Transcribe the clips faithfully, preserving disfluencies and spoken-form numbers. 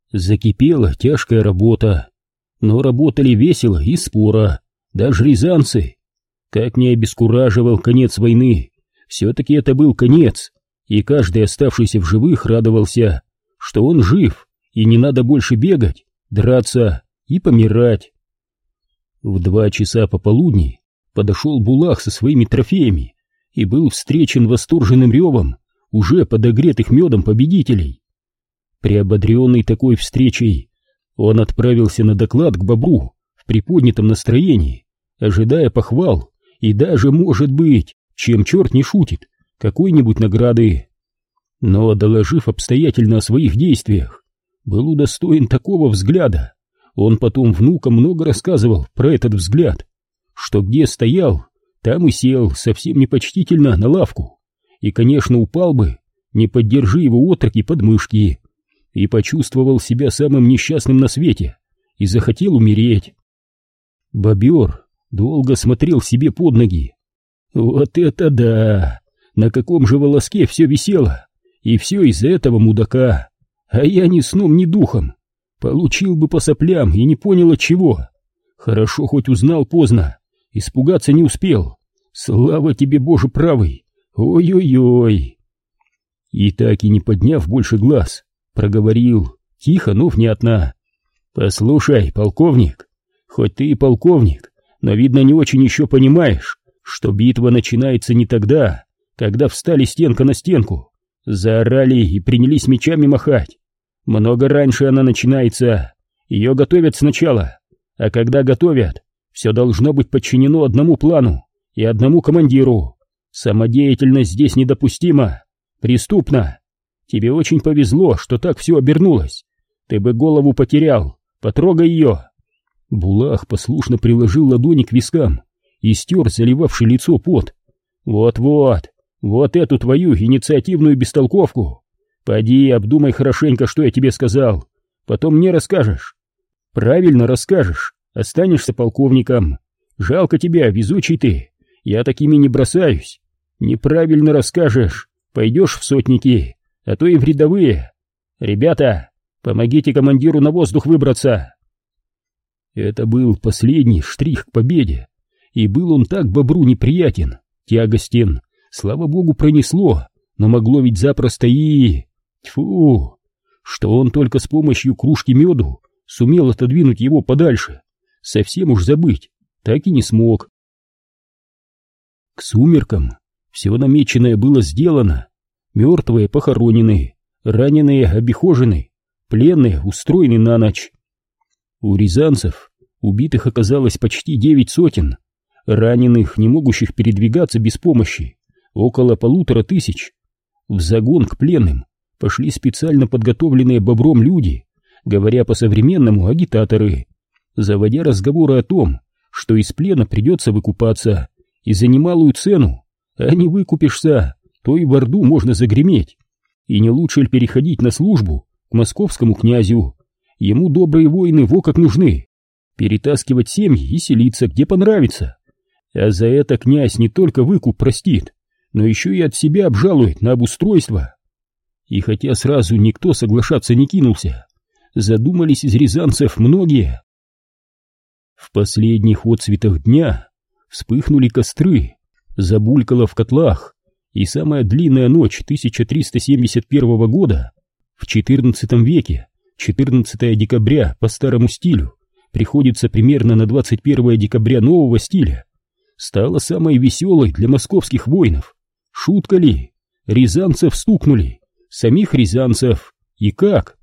Закипела тяжкая работа, но работали весело и споро, даже рязанцы. Как не обескураживал конец войны, все-таки это был конец, и каждый оставшийся в живых радовался, что он жив, и не надо больше бегать, драться и помирать. В два часа пополудни подошел Булах со своими трофеями и был встречен восторженным ревом уже подогретых медом победителей. Приободренный такой встречей, он отправился на доклад к Бобру в приподнятом настроении, ожидая похвал и даже, может быть, чем черт не шутит, какой-нибудь награды. Но, доложив обстоятельно о своих действиях, был удостоен такого взгляда. Он потом внукам много рассказывал про этот взгляд, что где стоял, там и сел совсем непочтительно на лавку, и, конечно, упал бы, не поддержи его отроки под мышки, и почувствовал себя самым несчастным на свете и захотел умереть. Бобер долго смотрел себе под ноги. Вот это да! На каком же волоске все висело, и все из-за этого мудака, а я ни сном, ни духом. Получил бы по соплям и не понял от чего. Хорошо хоть узнал поздно, испугаться не успел. Слава тебе, Боже правый! Ой-ой-ой! И так и не подняв больше глаз, проговорил, тихо, но внятно: «Послушай, полковник, хоть ты и полковник, но, видно, не очень еще понимаешь, что битва начинается не тогда, когда встали стенка на стенку, заорали и принялись мечами махать. Много раньше она начинается, ее готовят сначала, а когда готовят, все должно быть подчинено одному плану и одному командиру. Самодеятельность здесь недопустима, преступна. Тебе очень повезло, что так все обернулось. Ты бы голову потерял, потрогай ее». Булах послушно приложил ладони к вискам и стер заливавший лицо пот. «Вот-вот, вот эту твою инициативную бестолковку. Поди, обдумай хорошенько, что я тебе сказал, потом мне расскажешь. Правильно расскажешь, останешься полковником. Жалко тебя, везучий ты, я такими не бросаюсь. Неправильно расскажешь, пойдешь в сотники, а то и в рядовые. Ребята, помогите командиру на воздух выбраться». Это был последний штрих к победе, и был он так Бобру неприятен, тягостен. Слава богу, пронесло, но могло ведь запросто и... Тьфу! Что он только с помощью кружки меду сумел отодвинуть его подальше, совсем уж забыть, так и не смог. К сумеркам все намеченное было сделано. Мертвые похоронены, раненые обихожены, пленные устроены на ночь. У рязанцев убитых оказалось почти девять сотен, раненых, не могущих передвигаться без помощи, около полутора тысяч. В загон к пленным пошли специально подготовленные Бобром люди, говоря по-современному агитаторы, заводя разговоры о том, что из плена придется выкупаться, и за немалую цену, а не выкупишься, то и в Орду можно загреметь. И не лучше ли переходить на службу к московскому князю? Ему добрые воины во как нужны, перетаскивать семьи и селиться где понравится. А за это князь не только выкуп простит, но еще и от себя обжалует на обустройство. И хотя сразу никто соглашаться не кинулся, задумались из рязанцев многие. В последних отцветах дня вспыхнули костры, забулькало в котлах, и самая длинная ночь тысяча триста семьдесят первого года в четырнадцатом веке, четырнадцатое декабря по старому стилю, приходится примерно на двадцать первое декабря нового стиля, стала самой веселой для московских воинов. Шутка ли? Рязанцев стукнули, самих рязанцев, и как?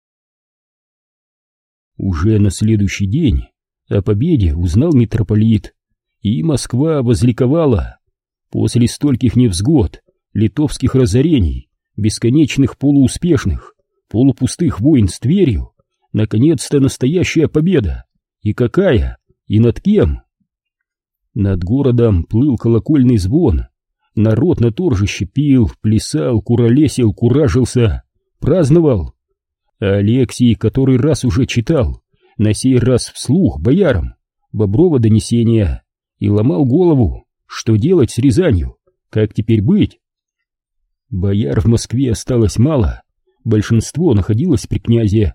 Уже на следующий день о победе узнал митрополит, и Москва возликовала. После стольких невзгод, литовских разорений, бесконечных полууспешных, полупустых войн с Тверью, наконец-то настоящая победа. И какая? И над кем? Над городом плыл колокольный звон. Народ на торжище пил, плясал, куролесил, куражился, праздновал. А Алексий который раз уже читал, на сей раз вслух боярам, Боброво донесение, и ломал голову, что делать с Рязанью, как теперь быть. Бояр в Москве осталось мало, большинство находилось при князе,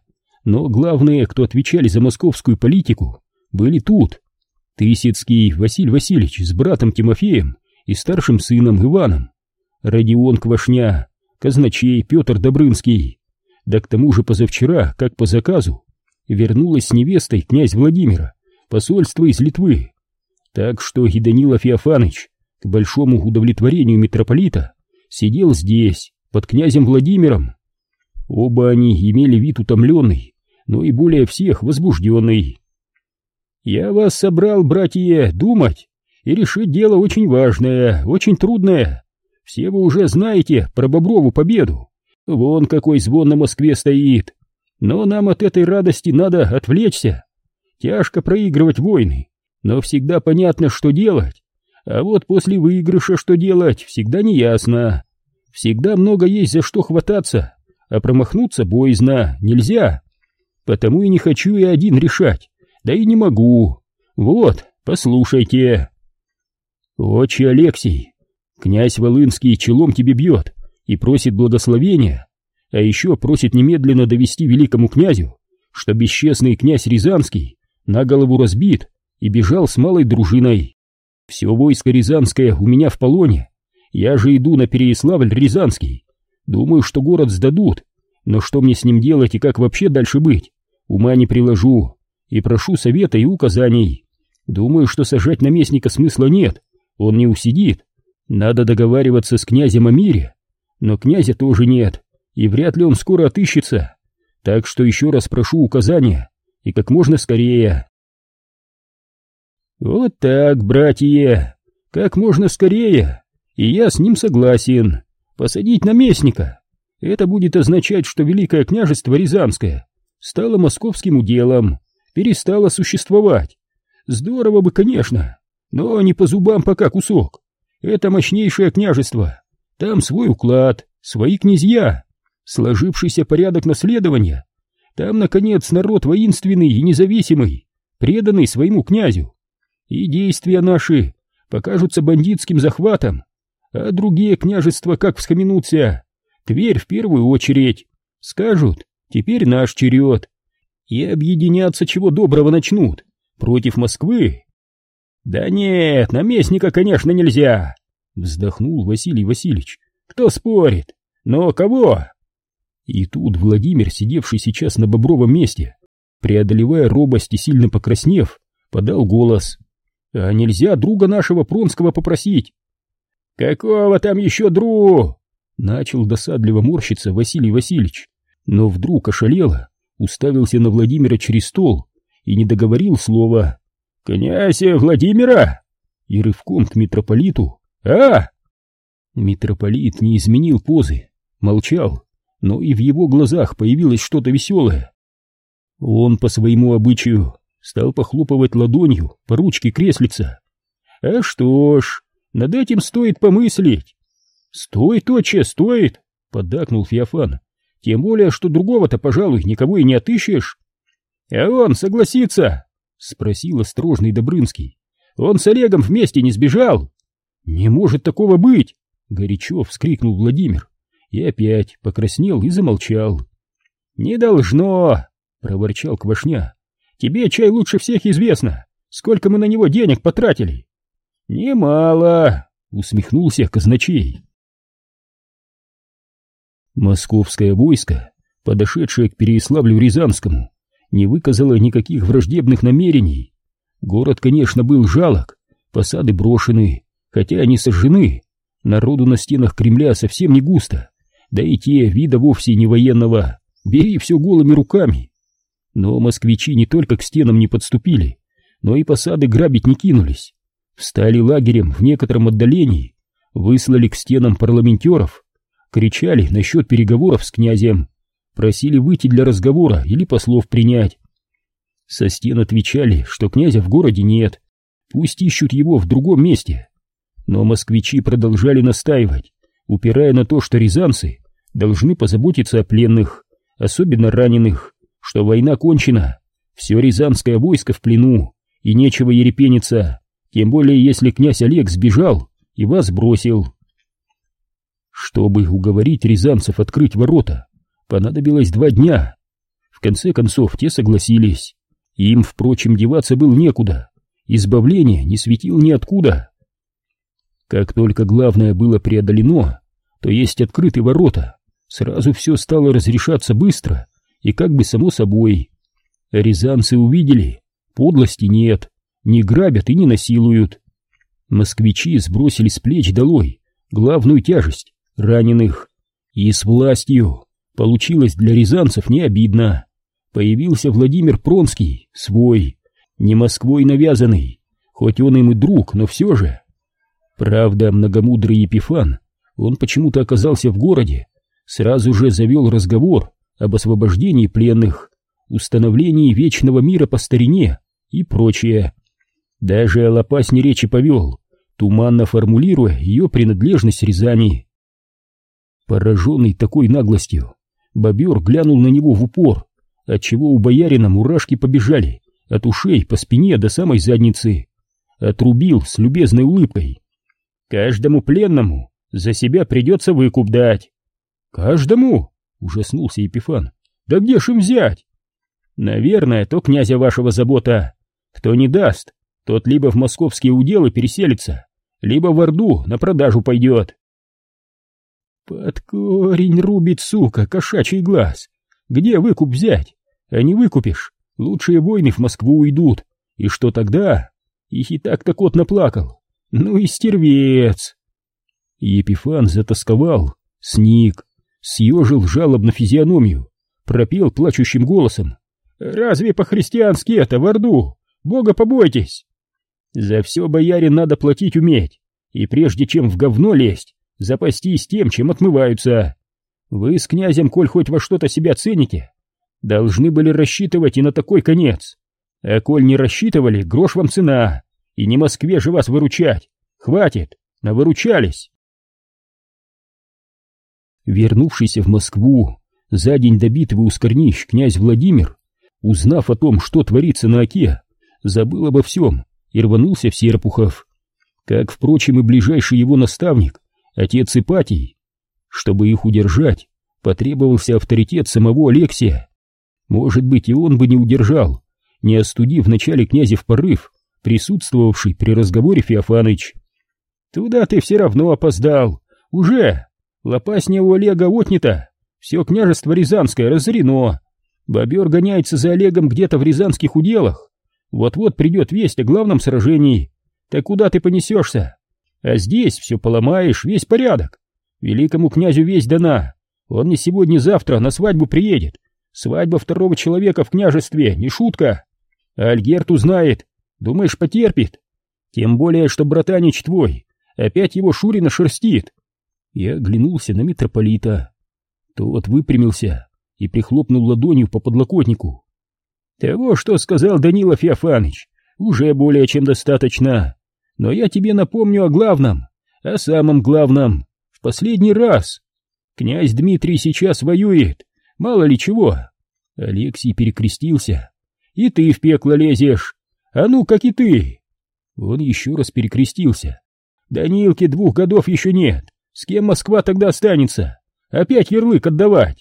Но главные, кто отвечали за московскую политику, были тут. Тысяцкий Василий Васильевич с братом Тимофеем и старшим сыном Иваном, Родион Квашня, казначей Петр Добрынский. Да к тому же позавчера, как по заказу, вернулась с невестой князь Владимира, посольство из Литвы. Так что и Данила Феофаныч, к большому удовлетворению митрополита, сидел здесь, под князем Владимиром. Оба они имели вид утомленный, но и более всех возбужденный. «Я вас собрал, братья, думать и решить дело очень важное, очень трудное. Все вы уже знаете про Боброву победу. Вон какой звон на Москве стоит. Но нам от этой радости надо отвлечься. Тяжко проигрывать войны, но всегда понятно, что делать. А вот после выигрыша что делать, всегда неясно. Всегда много есть за что хвататься, а промахнуться боязно, нельзя. Потому и не хочу я один решать, да и не могу. Вот, послушайте. Отче Алексий, князь Волынский челом тебе бьет и просит благословения, а еще просит немедленно довести великому князю, что бесчестный князь Рязанский на голову разбит и бежал с малой дружиной. Все войско рязанское у меня в полоне, я же иду на Переяславль-Рязанский. Думаю, что город сдадут, но что мне с ним делать и как вообще дальше быть, ума не приложу, и прошу совета и указаний. Думаю, что сажать наместника смысла нет, он не усидит. Надо договариваться с князем о мире, но князя тоже нет, и вряд ли он скоро отыщется. Так что еще раз прошу указания, и как можно скорее. Вот так, братья, как можно скорее, и я с ним согласен. Посадить наместника — это будет означать, что Великое княжество Рязанское стало московским уделом, перестало существовать. Здорово бы, конечно, но не по зубам пока кусок. Это мощнейшее княжество, там свой уклад, свои князья, сложившийся порядок наследования. Там, наконец, народ воинственный и независимый, преданный своему князю. И действия наши покажутся бандитским захватом, а другие княжества как всхаменутся. Тверь в первую очередь. Скажут, теперь наш черед. И объединяться чего доброго начнут против Москвы. Да нет, наместника, конечно, нельзя, вздохнул Василий Васильевич. Кто спорит? Но кого? И тут Владимир, сидевший сейчас на Бобровом месте, преодолевая робость и сильно покраснев, подал голос. А нельзя друга нашего Пронского попросить? Какого там еще дру? Начал досадливо морщиться Василий Васильевич, но вдруг ошалело, уставился на Владимира через стол и не договорил слова. «Князя Владимира!» И рывком к митрополиту. «А!» Митрополит не изменил позы, молчал, но и в его глазах появилось что-то веселое. Он по своему обычаю стал похлопывать ладонью по ручке креслица. «А что ж, над этим стоит помыслить». «Стоит, отче, стоит!» — поддакнул Феофан. «Тем более, что другого-то, пожалуй, никого и не отыщешь». «А он согласится?» — спросил осторожный Добрынский. «Он с Олегом вместе не сбежал?» «Не может такого быть!» — горячо вскрикнул Владимир. И опять покраснел и замолчал. «Не должно!» — проворчал Квашня. «Тебе, чай, лучше всех известно, сколько мы на него денег потратили». «Немало!» — усмехнулся казначей. Московское войско, подошедшее к Переяславлю-Рязанскому, не выказало никаких враждебных намерений. Город, конечно, был жалок, посады брошены, хотя они сожжены, народу на стенах Кремля совсем не густо, да и те вида вовсе не военного, бери все голыми руками. Но москвичи не только к стенам не подступили, но и посады грабить не кинулись. Встали лагерем в некотором отдалении, выслали к стенам парламентеров, кричали насчет переговоров с князем, просили выйти для разговора или послов принять. Со стен отвечали, что князя в городе нет, пусть ищут его в другом месте. Но москвичи продолжали настаивать, упирая на то, что рязанцы должны позаботиться о пленных, особенно раненых, что война кончена, все рязанское войско в плену, и нечего ерепениться, тем более если князь Олег сбежал и вас бросил. Чтобы уговорить рязанцев открыть ворота, понадобилось два дня. В конце концов, те согласились. Им, впрочем, деваться было некуда. Избавление не светило ниоткуда. Как только главное было преодолено, то есть открыты ворота, сразу все стало разрешаться быстро и как бы само собой. Рязанцы увидели, подлости нет, не грабят и не насилуют. Москвичи сбросили с плеч долой главную тяжесть — раненых. И с властью получилось для рязанцев не обидно. Появился Владимир Пронский, свой, не Москвой навязанный, хоть он им и друг, но все же. Правда, многомудрый Епифан, он почему-то оказался в городе, сразу же завел разговор об освобождении пленных, установлении вечного мира по старине и прочее. Даже о Лопасне речи повел, туманно формулируя ее принадлежность Рязани. Пораженный такой наглостью, бобер глянул на него в упор, отчего у боярина мурашки побежали от ушей по спине до самой задницы. Отрубил с любезной улыбкой: «Каждому пленному за себя придется выкуп дать». «Каждому?» — ужаснулся Епифан. «Да где ж им взять?» «Наверное, то князя вашего забота. Кто не даст, тот либо в московские уделы переселится, либо в Орду на продажу пойдет». «Под корень рубит, сука, кошачий глаз. Где выкуп взять? А не выкупишь, лучшие воины в Москву уйдут. И что тогда?» Их и так-то кот наплакал. Ну и стервец. Епифан затосковал, сник, съежил жалобно физиономию, пропел плачущим голосом: «Разве по-христиански это, в Орду? Бога побойтесь!» За все, боярин, надо платить уметь, и прежде чем в говно лезть, запастись тем, чем отмываются. Вы с князем, коль хоть во что-то себя цените, должны были рассчитывать и на такой конец. А коль не рассчитывали, грош вам цена, и не Москве же вас выручать. Хватит, навыручались. Вернувшийся в Москву за день до битвы у Скорнищ князь Владимир, узнав о том, что творится на Оке, забыл обо всем и рванулся в Серпухов, как, впрочем, и ближайший его наставник, отец Ипатий. Чтобы их удержать, потребовался авторитет самого Алексия. Может быть, и он бы не удержал, не остудив вначале князя в порыв, присутствовавший при разговоре Феофаныч. «Туда ты все равно опоздал. Уже! Лопасня у Олега отнята, все княжество Рязанское разорено. Бобер гоняется за Олегом где-то в рязанских уделах. Вот-вот придет весть о главном сражении. Так куда ты понесешься? А здесь все поломаешь, весь порядок. Великому князю весть дана. Он не сегодня-завтра на свадьбу приедет. Свадьба второго человека в княжестве, не шутка. А Альгерт узнает. Думаешь, потерпит? Тем более, что братанич твой опять его Шурина шерстит». Я оглянулся на митрополита. Тот выпрямился и прихлопнул ладонью по подлокотнику. «Того, что сказал Данила Феофаныч, уже более чем достаточно. Но я тебе напомню о главном, о самом главном, в последний раз. Князь Дмитрий сейчас воюет, мало ли чего». Алексий перекрестился. «И ты в пекло лезешь. А ну, как и ты!» Он еще раз перекрестился. «Данилке двух годов еще нет. С кем Москва тогда останется? Опять ярлык отдавать?»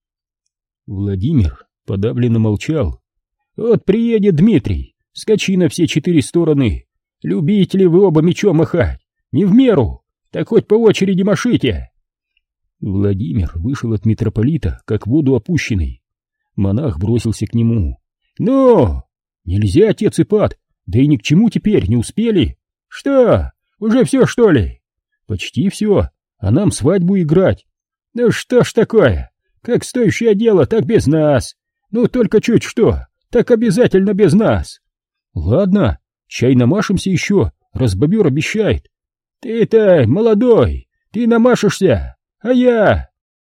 Владимир подавленно молчал. «Вот приедет Дмитрий, скачи на все четыре стороны. Любите вы оба мечом махать? Не в меру, так хоть по очереди машите!» Владимир вышел от митрополита, как в воду опущенный. Монах бросился к нему. «Ну, нельзя, отец Ипат, да и ни к чему теперь, не успели. Что, уже все, что ли?» «Почти все, а нам свадьбу играть». «Ну что ж такое, как стоящее дело, так без нас. Ну только чуть что, так обязательно без нас». «Ладно, чай намашемся еще, раз бобер обещает». «Ты-то молодой, ты намашешься, а я...»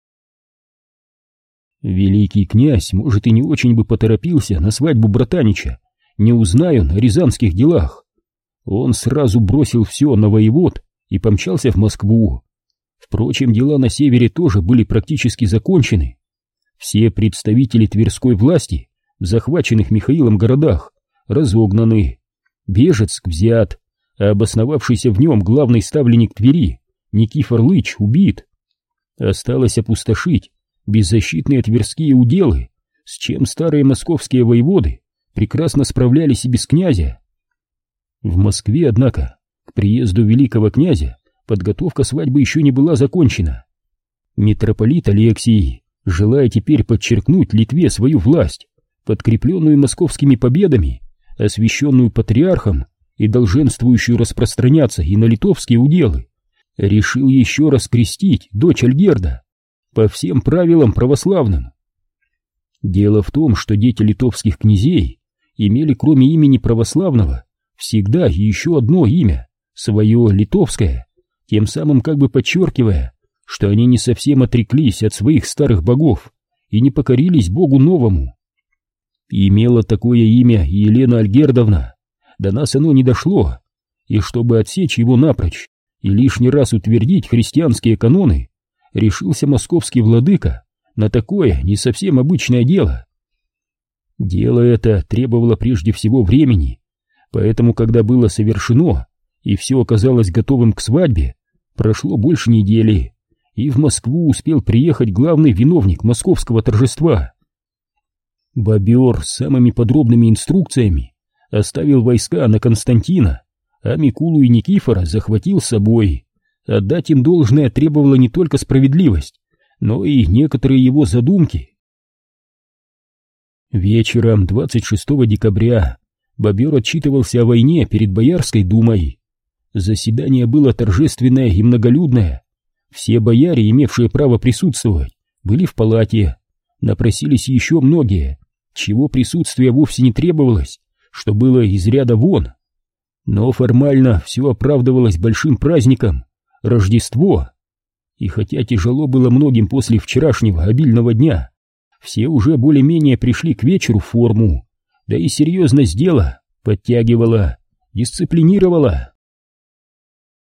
Великий князь, может, и не очень бы поторопился на свадьбу братанича, не узнай он о рязанских делах. Он сразу бросил все на воевод и помчался в Москву. Впрочем, дела на севере тоже были практически закончены. Все представители тверской власти в захваченных Михаилом городах разогнаны, Бежецк взят, а обосновавшийся в нем главный ставленник Твери Никифор Лыч убит. Осталось опустошить беззащитные тверские уделы, с чем старые московские воеводы прекрасно справлялись и без князя. В Москве, однако, к приезду великого князя подготовка свадьбы еще не была закончена. Митрополит Алексий, желая теперь подчеркнуть Литве свою власть, подкрепленную московскими победами, освященную патриархом и долженствующую распространяться и на литовские уделы, решил еще раз крестить дочь Альгерда по всем правилам православным. Дело в том, что дети литовских князей имели кроме имени православного всегда еще одно имя, свое литовское, тем самым как бы подчеркивая, что они не совсем отреклись от своих старых богов и не покорились богу новому. И имела такое имя и Елена Альгердовна, до нас оно не дошло, и чтобы отсечь его напрочь и лишний раз утвердить христианские каноны, решился московский владыка на такое не совсем обычное дело. Дело это требовало прежде всего времени, поэтому, когда было совершено и все оказалось готовым к свадьбе, прошло больше недели, и в Москву успел приехать главный виновник московского торжества. Бобер с самыми подробными инструкциями оставил войска на Константина, а Микулу и Никифора захватил с собой. Отдать им должное требовала не только справедливость, но и некоторые его задумки. Вечером двадцать шестого декабря Бобер отчитывался о войне перед Боярской думой. Заседание было торжественное и многолюдное. Все бояре, имевшие право присутствовать, были в палате. Напросились еще многие, чего присутствия вовсе не требовалось, что было из ряда вон. Но формально все оправдывалось большим праздником — Рождество. И хотя тяжело было многим после вчерашнего обильного дня, все уже более-менее пришли к вечеру в форму, да и серьезность дела подтягивала, дисциплинировала.